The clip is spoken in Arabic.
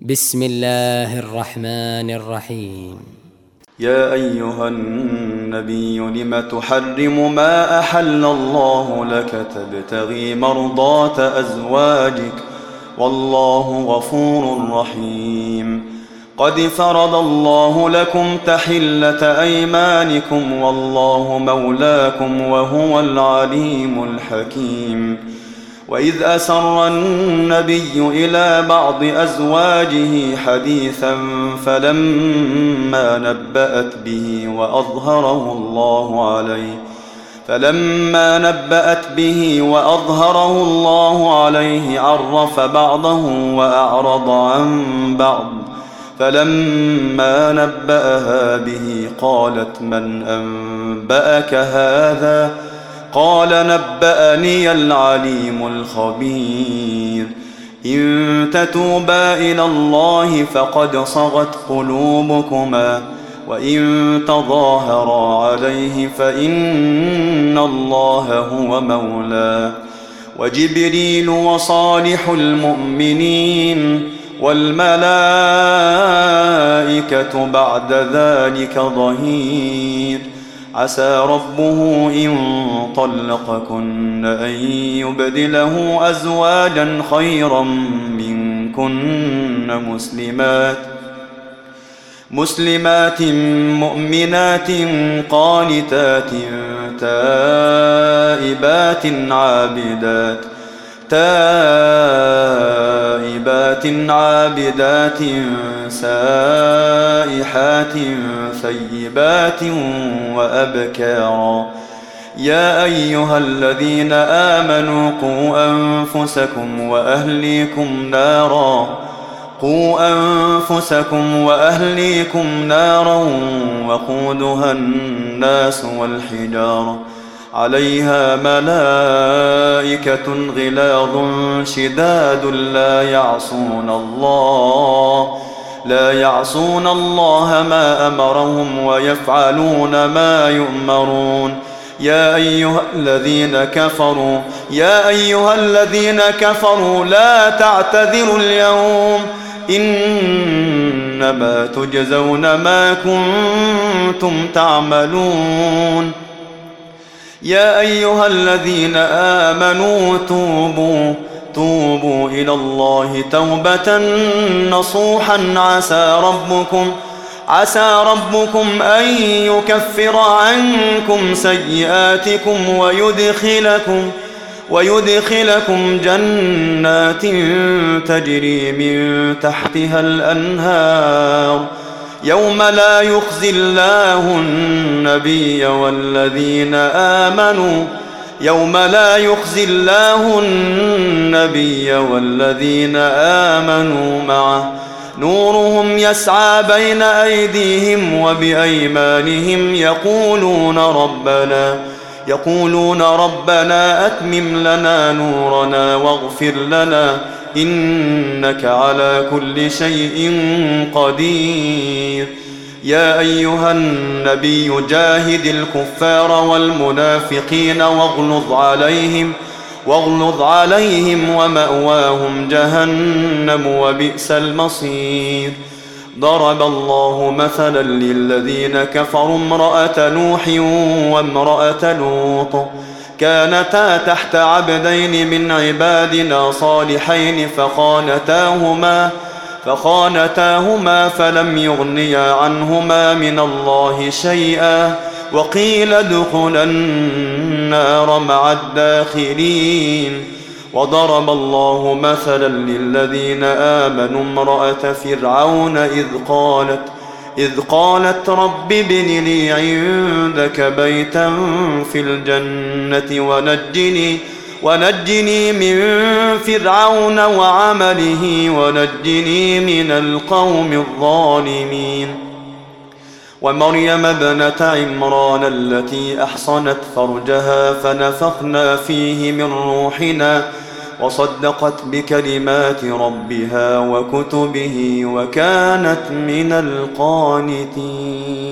بسم الله الرحمن الرحيم. يا أيها النبي لم تحرم ما أحل الله لك تبتغي مرضات أزواجك والله غفور رحيم. قد فرض الله لكم تحلة أيمانكم والله مولاكم وهو العليم الحكيم. وإذ أسر النبي إلى بعض أزواجه حديثا فلما نبأت به وأظهره الله عليه عرف بعضه وأعرض عن بعض. فلما نبأها به قالت من أنبأك هذا؟ قال نبأني العليم الخبير. إن تتوبا إلى الله فقد صغت قلوبكما وإن تظاهرا عليه فإن الله هو مولاه وجبريل وصالح المؤمنين والملائكة بعد ذلك ظهير. عسى ربه إن طلقكن أن يبدله أزواجا خيرا منكن مسلمات مؤمنات قانتات تائبات عابدات سائحات ثيبات وأبكارا. يا أيها الذين آمنوا قوا أنفسكم وأهليكم نارا وقودها الناس والحجارة عليها ملائكة غلاظ شداد لا يعصون الله ما أمرهم ويفعلون ما يؤمرون. يا أيها الذين كفروا لا تعتذروا اليوم إنما تجزون ما كنتم تعملون. يا أيها الذين آمنوا توبوا إلى الله توبة نصوحا عسى ربكم أن يكفر عنكم سيئاتكم ويدخلكم جنات تجري من تحتها الأنهار يوم لا يخزي الله النبي والذين آمنوا معه نورهم يسعى بين أيديهم وبأيمانهم يقولون ربنا أتمم لنا نورنا واغفر لنا إنك على كل شيء قدير. يا أيها النبي جاهد الكفار والمنافقين واغلظ عليهم ومأواهم جهنم وبئس المصير. ضرب الله مثلا للذين كفروا امرأة نوح وامرأة لوط كانتا تحت عبدين من عبادنا صالحين فخانتاهما فلم يغنيا عنهما من الله شيئا وقيل ادخلا النار مع الداخلين. وضرب الله مثلا للذين آمنوا امرأة فرعون إذ قالت رب ابن لي عندك بيتا في الجنة ونجني من فرعون وعمله ونجني من القوم الظالمين. ومريم ابنة عمران التي أحصنت فرجها فنفخنا فيه من روحنا وصدقت بكلمات ربها وكتبه وكانت من القانتين.